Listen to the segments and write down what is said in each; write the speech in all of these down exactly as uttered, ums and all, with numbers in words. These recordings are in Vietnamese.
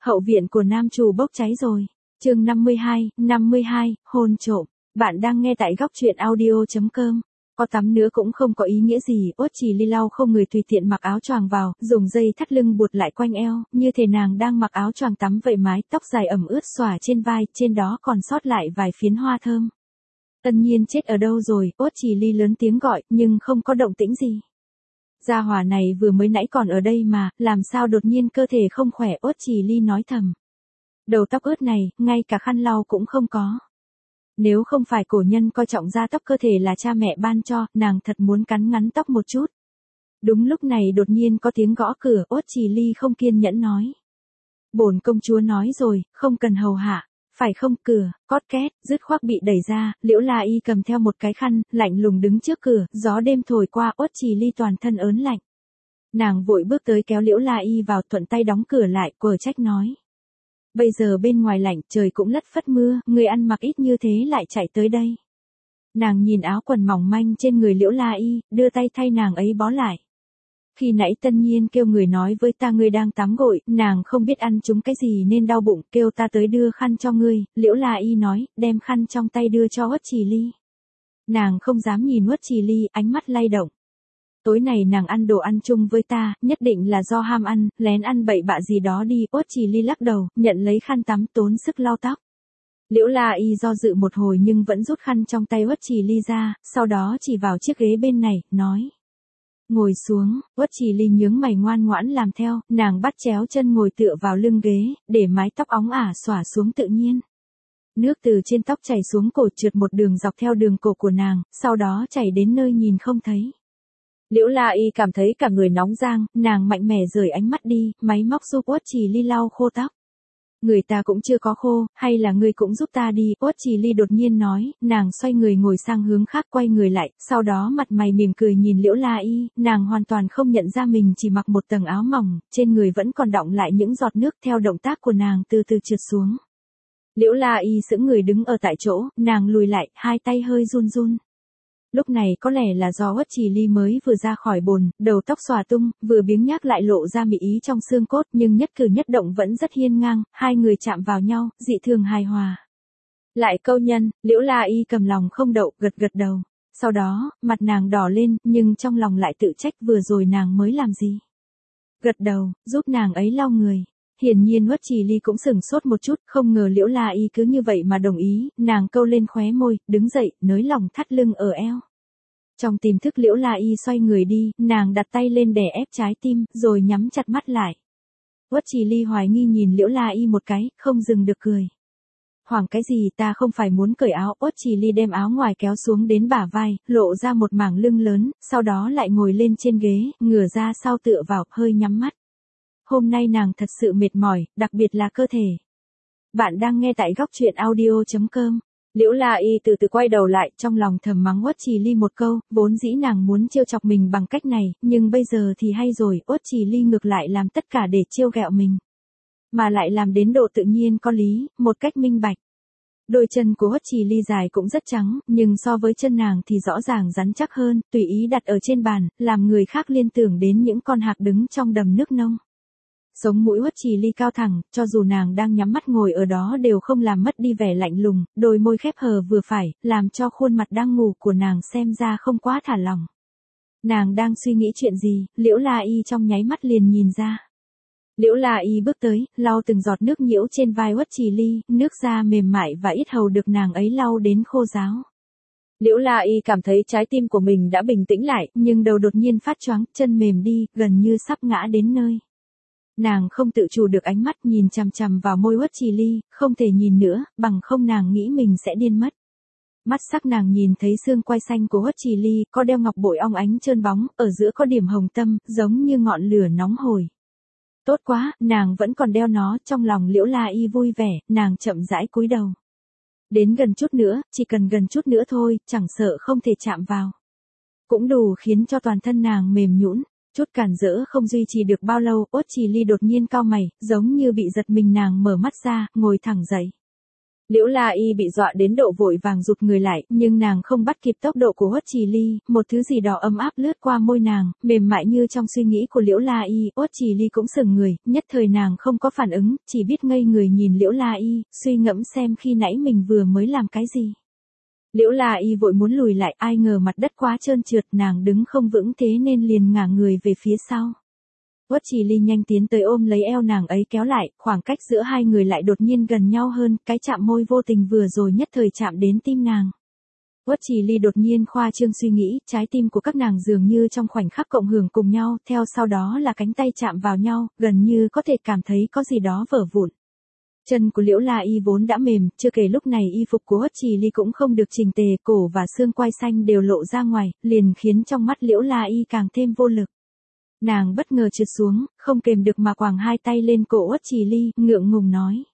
Hậu viện của nam chủ bốc cháy rồi. Chương năm mươi hai, năm mươi hai, hôn trộm. Bạn đang nghe tại góc truyện audio chấm com. Có tắm nữa cũng không có ý nghĩa gì, Uất Trì Ly lau không người tùy tiện mặc áo choàng vào, dùng dây thắt lưng buộc lại quanh eo, như thể nàng đang mặc áo choàng tắm vậy, mái tóc dài ẩm ướt xõa trên vai, trên đó còn sót lại vài phiến hoa thơm. Tân Nhiên chết ở đâu rồi? Uất Trì Ly lớn tiếng gọi, nhưng không có động tĩnh gì. Gia hỏa này vừa mới nãy còn ở đây mà, làm sao đột nhiên cơ thể không khỏe? Uất Trì Ly nói thầm. Đầu tóc ướt này, ngay cả khăn lau cũng không có. Nếu không phải cổ nhân coi trọng da tóc cơ thể là cha mẹ ban cho, nàng thật muốn cắn ngắn tóc một chút. Đúng lúc này đột nhiên có tiếng gõ cửa, Uất Trì Ly không kiên nhẫn nói. Bổn công chúa nói rồi, không cần hầu hạ, phải không? Cửa, cót két, dứt khoác bị đẩy ra, Liễu La Y cầm theo một cái khăn, lạnh lùng đứng trước cửa, gió đêm thổi qua, Uất Trì Ly toàn thân ớn lạnh. Nàng vội bước tới kéo Liễu La Y vào, thuận tay đóng cửa lại, quở trách nói. Bây giờ bên ngoài lạnh, trời cũng lất phất mưa, người ăn mặc ít như thế lại chạy tới đây. Nàng nhìn áo quần mỏng manh trên người Liễu La Y, đưa tay thay nàng ấy bó lại. Khi nãy Tân Nhiên kêu người nói với ta ngươi đang tắm gội, nàng không biết ăn trúng cái gì nên đau bụng, kêu ta tới đưa khăn cho ngươi, Liễu La Y nói, đem khăn trong tay đưa cho Uất Trì Ly. Nàng không dám nhìn Uất Trì Ly, ánh mắt lay động. Tối này nàng ăn đồ ăn chung với ta, nhất định là do ham ăn, lén ăn bậy bạ gì đó đi. Uất Trì Ly lắc đầu, nhận lấy khăn tắm, tốn sức lau tóc. Liễu La Y do dự một hồi nhưng vẫn rút khăn trong tay Uất Trì Ly ra, sau đó chỉ vào chiếc ghế bên này, nói. Ngồi xuống. Uất Trì Ly nhướng mày ngoan ngoãn làm theo, nàng bắt chéo chân ngồi tựa vào lưng ghế, để mái tóc óng ả xõa xuống tự nhiên. Nước từ trên tóc chảy xuống cổ trượt một đường dọc theo đường cổ của nàng, sau đó chảy đến nơi nhìn không thấy. Liễu La Y cảm thấy cả người nóng rang, nàng mạnh mẽ rời ánh mắt đi, máy móc giúp Uất Trì Ly lau khô tóc. Người ta cũng chưa có khô, hay là ngươi cũng giúp ta đi? Uất Trì Ly đột nhiên nói, nàng xoay người ngồi sang hướng khác, quay người lại, sau đó mặt mày mỉm cười nhìn Liễu La Y, nàng hoàn toàn không nhận ra mình chỉ mặc một tầng áo mỏng, trên người vẫn còn đọng lại những giọt nước, theo động tác của nàng từ từ trượt xuống. Liễu La Y sững người đứng ở tại chỗ, nàng lùi lại, hai tay hơi run run. Lúc này có lẽ là do Uất Trì Ly mới vừa ra khỏi bồn, đầu tóc xòa tung, vừa biếng nhác lại lộ ra mỹ ý trong xương cốt, nhưng nhất cử nhất động vẫn rất hiên ngang, hai người chạm vào nhau, dị thường hài hòa. Lại câu nhân, Liễu La Y cầm lòng không đậu, gật gật đầu. Sau đó, mặt nàng đỏ lên, nhưng trong lòng lại tự trách vừa rồi nàng mới làm gì. Gật đầu, giúp nàng ấy lau người. Hiển nhiên Uất Trì Ly cũng sửng sốt một chút, không ngờ Liễu La Y cứ như vậy mà đồng ý, nàng câu lên khóe môi, đứng dậy, nới lỏng thắt lưng ở eo. Trong tiềm thức Liễu La Y xoay người đi, nàng đặt tay lên đè ép trái tim, rồi nhắm chặt mắt lại. Uất Trì Ly hoài nghi nhìn Liễu La Y một cái, không dừng được cười. Hoảng cái gì, ta không phải muốn cởi áo? Uất Trì Ly đem áo ngoài kéo xuống đến bả vai, lộ ra một mảng lưng lớn, sau đó lại ngồi lên trên ghế, ngửa ra sau tựa vào, hơi nhắm mắt. Hôm nay nàng thật sự mệt mỏi, đặc biệt là cơ thể. Bạn đang nghe tại góc truyện audio chấm com. Liễu La Y từ từ quay đầu lại, trong lòng thầm mắng Uất Trì Ly một câu, vốn dĩ nàng muốn trêu chọc mình bằng cách này, nhưng bây giờ thì hay rồi, Uất Trì Ly ngược lại làm tất cả để trêu ghẹo mình. Mà lại làm đến độ tự nhiên có lý, một cách minh bạch. Đôi chân của Uất Trì Ly dài cũng rất trắng, nhưng so với chân nàng thì rõ ràng rắn chắc hơn, tùy ý đặt ở trên bàn, làm người khác liên tưởng đến những con hạc đứng trong đầm nước nông. Sống mũi Uất Trì Ly cao thẳng, cho dù nàng đang nhắm mắt ngồi ở đó đều không làm mất đi vẻ lạnh lùng, đôi môi khép hờ vừa phải, làm cho khuôn mặt đang ngủ của nàng xem ra không quá thả lỏng. Nàng đang suy nghĩ chuyện gì, Liễu La Y trong nháy mắt liền nhìn ra. Liễu La Y bước tới, lau từng giọt nước nhiễu trên vai Uất Trì Ly, nước da mềm mại và ít hầu được nàng ấy lau đến khô ráo. Liễu La Y cảm thấy trái tim của mình đã bình tĩnh lại, nhưng đầu đột nhiên phát choáng, chân mềm đi, gần như sắp ngã đến nơi. Nàng không tự chủ được ánh mắt nhìn chằm chằm vào môi Uất Trì Ly, không thể nhìn nữa, bằng không nàng nghĩ mình sẽ điên mất. Mắt sắc nàng nhìn thấy xương quai xanh của Uất Trì Ly, có đeo ngọc bội óng ánh trơn bóng, ở giữa có điểm hồng tâm, giống như ngọn lửa nóng hổi. Tốt quá, nàng vẫn còn đeo nó, trong lòng Liễu La Y vui vẻ, nàng chậm rãi cúi đầu. Đến gần chút nữa, chỉ cần gần chút nữa thôi, chẳng sợ không thể chạm vào. Cũng đủ khiến cho toàn thân nàng mềm nhũn. Chút cản rỡ không duy trì được bao lâu, Uất Trì Ly đột nhiên cau mày, giống như bị giật mình, nàng mở mắt ra, ngồi thẳng dậy. Liễu La Y bị dọa đến độ vội vàng rụt người lại, nhưng nàng không bắt kịp tốc độ của Uất Trì Ly, một thứ gì đó ấm áp lướt qua môi nàng, mềm mại như trong suy nghĩ của Liễu La Y. Uất Trì Ly cũng sững người, nhất thời nàng không có phản ứng, chỉ biết ngây người nhìn Liễu La Y, suy ngẫm xem khi nãy mình vừa mới làm cái gì. Liễu La Y vội muốn lùi lại, ai ngờ mặt đất quá trơn trượt, nàng đứng không vững thế nên liền ngả người về phía sau. Uất Trì Ly nhanh tiến tới ôm lấy eo nàng ấy kéo lại, khoảng cách giữa hai người lại đột nhiên gần nhau hơn, cái chạm môi vô tình vừa rồi nhất thời chạm đến tim nàng. Uất Trì Ly đột nhiên khoa trương suy nghĩ, trái tim của các nàng dường như trong khoảnh khắc cộng hưởng cùng nhau, theo sau đó là cánh tay chạm vào nhau, gần như có thể cảm thấy có gì đó vỡ vụn. Chân của Liễu La Y vốn đã mềm, chưa kể lúc này y phục của Uất Trì Ly cũng không được chỉnh tề, cổ và xương quai xanh đều lộ ra ngoài, liền khiến trong mắt Liễu La Y càng thêm vô lực. Nàng bất ngờ trượt xuống, không kềm được mà quàng hai tay lên cổ Uất Trì Ly, ngượng ngùng nói.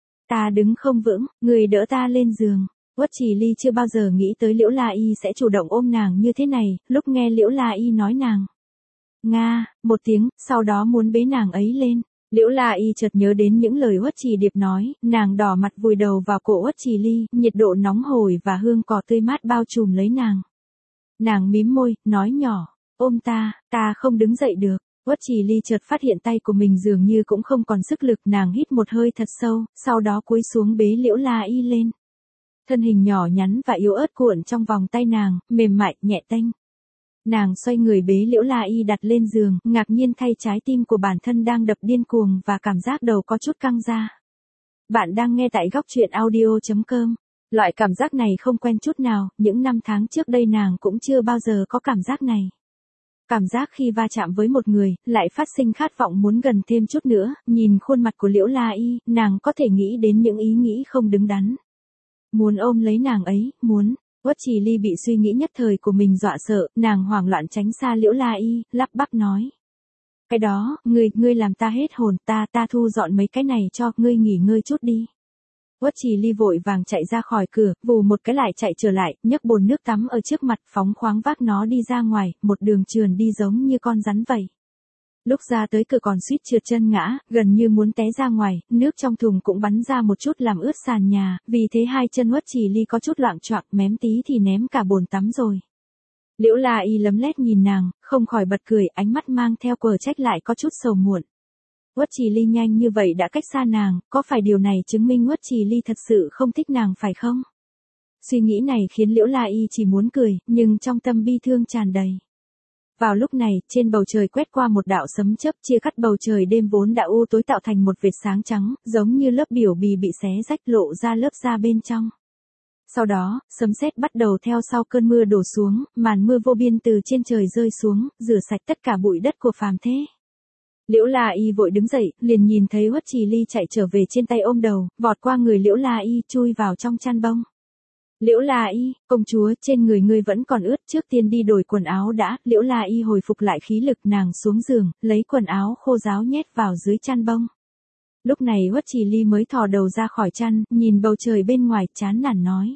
Ta đứng không vững, người đỡ ta lên giường. Uất Trì Ly chưa bao giờ nghĩ tới Liễu La Y sẽ chủ động ôm nàng như thế này, lúc nghe Liễu La Y nói nàng. Nga, một tiếng, sau đó muốn bế nàng ấy lên. Liễu La Y chợt nhớ đến những lời Uất Trì Điệp nói, nàng đỏ mặt vùi đầu vào cổ Uất Trì Ly, nhiệt độ nóng hổi và hương cỏ tươi mát bao trùm lấy nàng. Nàng mím môi, nói nhỏ. Ôm ta, ta không đứng dậy được. Uất Trì Ly chợt phát hiện tay của mình dường như cũng không còn sức lực, nàng hít một hơi thật sâu, sau đó cúi xuống bế Liễu La Y lên. Thân hình nhỏ nhắn và yếu ớt cuộn trong vòng tay nàng, mềm mại, nhẹ tênh. Nàng xoay người bế Liễu La Y đặt lên giường, ngạc nhiên thay trái tim của bản thân đang đập điên cuồng và cảm giác đầu có chút căng ra. Bạn đang nghe tại góc truyện audio chấm com. Loại cảm giác này không quen chút nào, những năm tháng trước đây nàng cũng chưa bao giờ có cảm giác này. Cảm giác khi va chạm với một người, lại phát sinh khát vọng muốn gần thêm chút nữa, nhìn khuôn mặt của Liễu La Y, nàng có thể nghĩ đến những ý nghĩ không đứng đắn. Muốn ôm lấy nàng ấy, muốn. Uất Trì Ly bị suy nghĩ nhất thời của mình dọa sợ, nàng hoảng loạn tránh xa Liễu La Y, lắp bắp nói. Cái đó, ngươi, ngươi làm ta hết hồn, ta, ta thu dọn mấy cái này cho, ngươi nghỉ ngơi chút đi. Uất Trì Ly vội vàng chạy ra khỏi cửa, vù một cái lại chạy trở lại, nhấc bồn nước tắm ở trước mặt, phóng khoáng vác nó đi ra ngoài, một đường trườn đi giống như con rắn vậy. Lúc ra tới cửa còn suýt trượt chân ngã, gần như muốn té ra ngoài, nước trong thùng cũng bắn ra một chút làm ướt sàn nhà, vì thế hai chân Uất Trì Ly có chút loạng choạng, mém tí thì ném cả bồn tắm rồi. Liễu La Y lấm lét nhìn nàng, không khỏi bật cười, ánh mắt mang theo quờ trách lại có chút sầu muộn. Uất Trì Ly nhanh như vậy đã cách xa nàng, có phải điều này chứng minh Uất Trì Ly thật sự không thích nàng phải không? Suy nghĩ này khiến Liễu La Y chỉ muốn cười, nhưng trong tâm bi thương tràn đầy. Vào lúc này, trên bầu trời quét qua một đạo sấm chớp chia cắt bầu trời đêm vốn đã u tối tạo thành một vệt sáng trắng, giống như lớp biểu bì bị xé rách lộ ra lớp da bên trong. Sau đó, sấm sét bắt đầu theo sau cơn mưa đổ xuống, màn mưa vô biên từ trên trời rơi xuống, rửa sạch tất cả bụi đất của phàm thế. Liễu La Y vội đứng dậy, liền nhìn thấy Uất Trì Ly chạy trở về trên tay ôm đầu, vọt qua người Liễu La Y chui vào trong chăn bông. Liễu La Y, công chúa, trên người ngươi vẫn còn ướt, trước tiên đi đổi quần áo đã. Liễu La Y hồi phục lại khí lực, nàng xuống giường, lấy quần áo khô ráo nhét vào dưới chăn bông. Lúc này Uất Trì Ly mới thò đầu ra khỏi chăn, nhìn bầu trời bên ngoài, chán nản nói.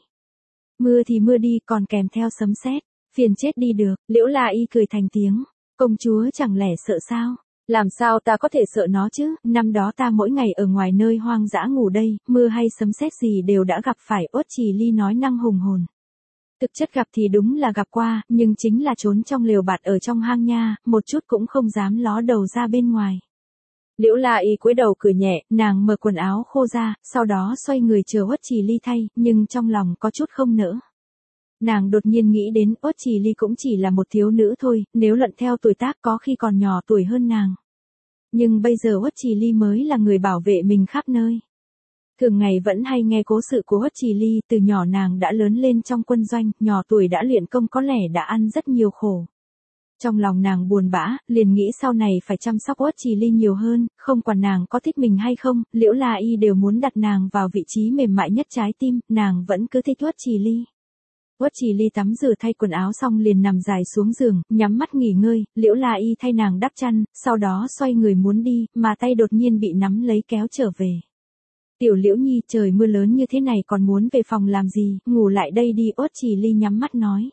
Mưa thì mưa đi, còn kèm theo sấm sét, phiền chết đi được. Liễu La Y cười thành tiếng, công chúa chẳng lẽ sợ sao? Làm sao ta có thể sợ nó chứ, năm đó ta mỗi ngày ở ngoài nơi hoang dã ngủ đây, mưa hay sấm sét gì đều đã gặp phải. Uất Trì Ly nói năng hùng hồn. Thực chất gặp thì đúng là gặp qua, nhưng chính là trốn trong lều bạt ở trong hang nha, một chút cũng không dám ló đầu ra bên ngoài. Liễu La Y cúi đầu cười nhẹ, nàng mở quần áo khô ra, sau đó xoay người chờ Uất Trì Ly thay, nhưng trong lòng có chút không nỡ. Nàng đột nhiên nghĩ đến Uất Trì Ly cũng chỉ là một thiếu nữ thôi, nếu luận theo tuổi tác có khi còn nhỏ tuổi hơn nàng. Nhưng bây giờ Uất Trì Ly mới là người bảo vệ mình khắp nơi. Thường ngày vẫn hay nghe cố sự của Uất Trì Ly, từ nhỏ nàng đã lớn lên trong quân doanh, nhỏ tuổi đã luyện công có lẽ đã ăn rất nhiều khổ. Trong lòng nàng buồn bã, liền nghĩ sau này phải chăm sóc Uất Trì Ly nhiều hơn, không quản nàng có thích mình hay không, Liễu La Y đều muốn đặt nàng vào vị trí mềm mại nhất trái tim, nàng vẫn cứ thích Uất Trì Ly. Uất Trì Ly tắm rửa thay quần áo xong liền nằm dài xuống giường, nhắm mắt nghỉ ngơi, Liễu La Y thay nàng đắp chăn, sau đó xoay người muốn đi, mà tay đột nhiên bị nắm lấy kéo trở về. Tiểu Liễu Nhi, trời mưa lớn như thế này còn muốn về phòng làm gì, ngủ lại đây đi. Uất Trì Ly nhắm mắt nói.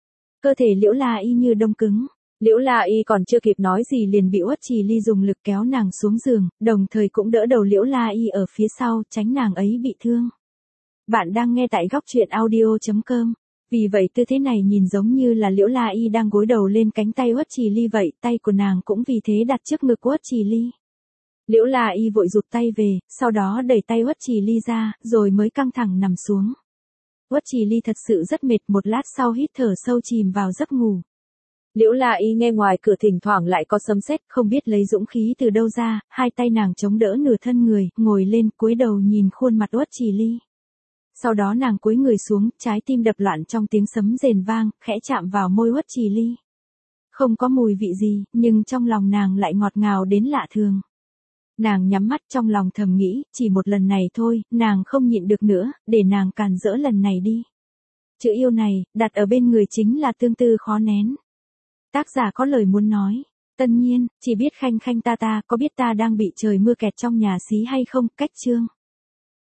Cơ thể Liễu La Y như đông cứng. Liễu La Y còn chưa kịp nói gì liền bị Uất Trì Ly dùng lực kéo nàng xuống giường, đồng thời cũng đỡ đầu Liễu La Y ở phía sau, tránh nàng ấy bị thương. Bạn đang nghe tại góc chuyện audio chấm com. Vì vậy tư thế này nhìn giống như là Liễu La Y đang gối đầu lên cánh tay Uất Trì Ly vậy, tay của nàng cũng vì thế đặt trước ngực Uất Trì Ly. Liễu La Y vội rụt tay về, sau đó đẩy tay Uất Trì Ly ra, rồi mới căng thẳng nằm xuống. Uất Trì Ly thật sự rất mệt, một lát sau hít thở sâu chìm vào giấc ngủ. Liễu La Y nghe ngoài cửa thỉnh thoảng lại có sấm sét, không biết lấy dũng khí từ đâu ra, hai tay nàng chống đỡ nửa thân người, ngồi lên cúi đầu nhìn khuôn mặt Uất Trì Ly. Sau đó nàng cúi người xuống, trái tim đập loạn trong tiếng sấm rền vang, khẽ chạm vào môi Uất Trì Ly. Không có mùi vị gì, nhưng trong lòng nàng lại ngọt ngào đến lạ thường. Nàng nhắm mắt trong lòng thầm nghĩ, chỉ một lần này thôi, nàng không nhịn được nữa, để nàng càn rỡ lần này đi. Chữ yêu này, đặt ở bên người chính là tương tư khó nén. Tác giả có lời muốn nói. Tân Nhiên, chỉ biết khanh khanh ta ta, có biết ta đang bị trời mưa kẹt trong nhà xí hay không, cách chương.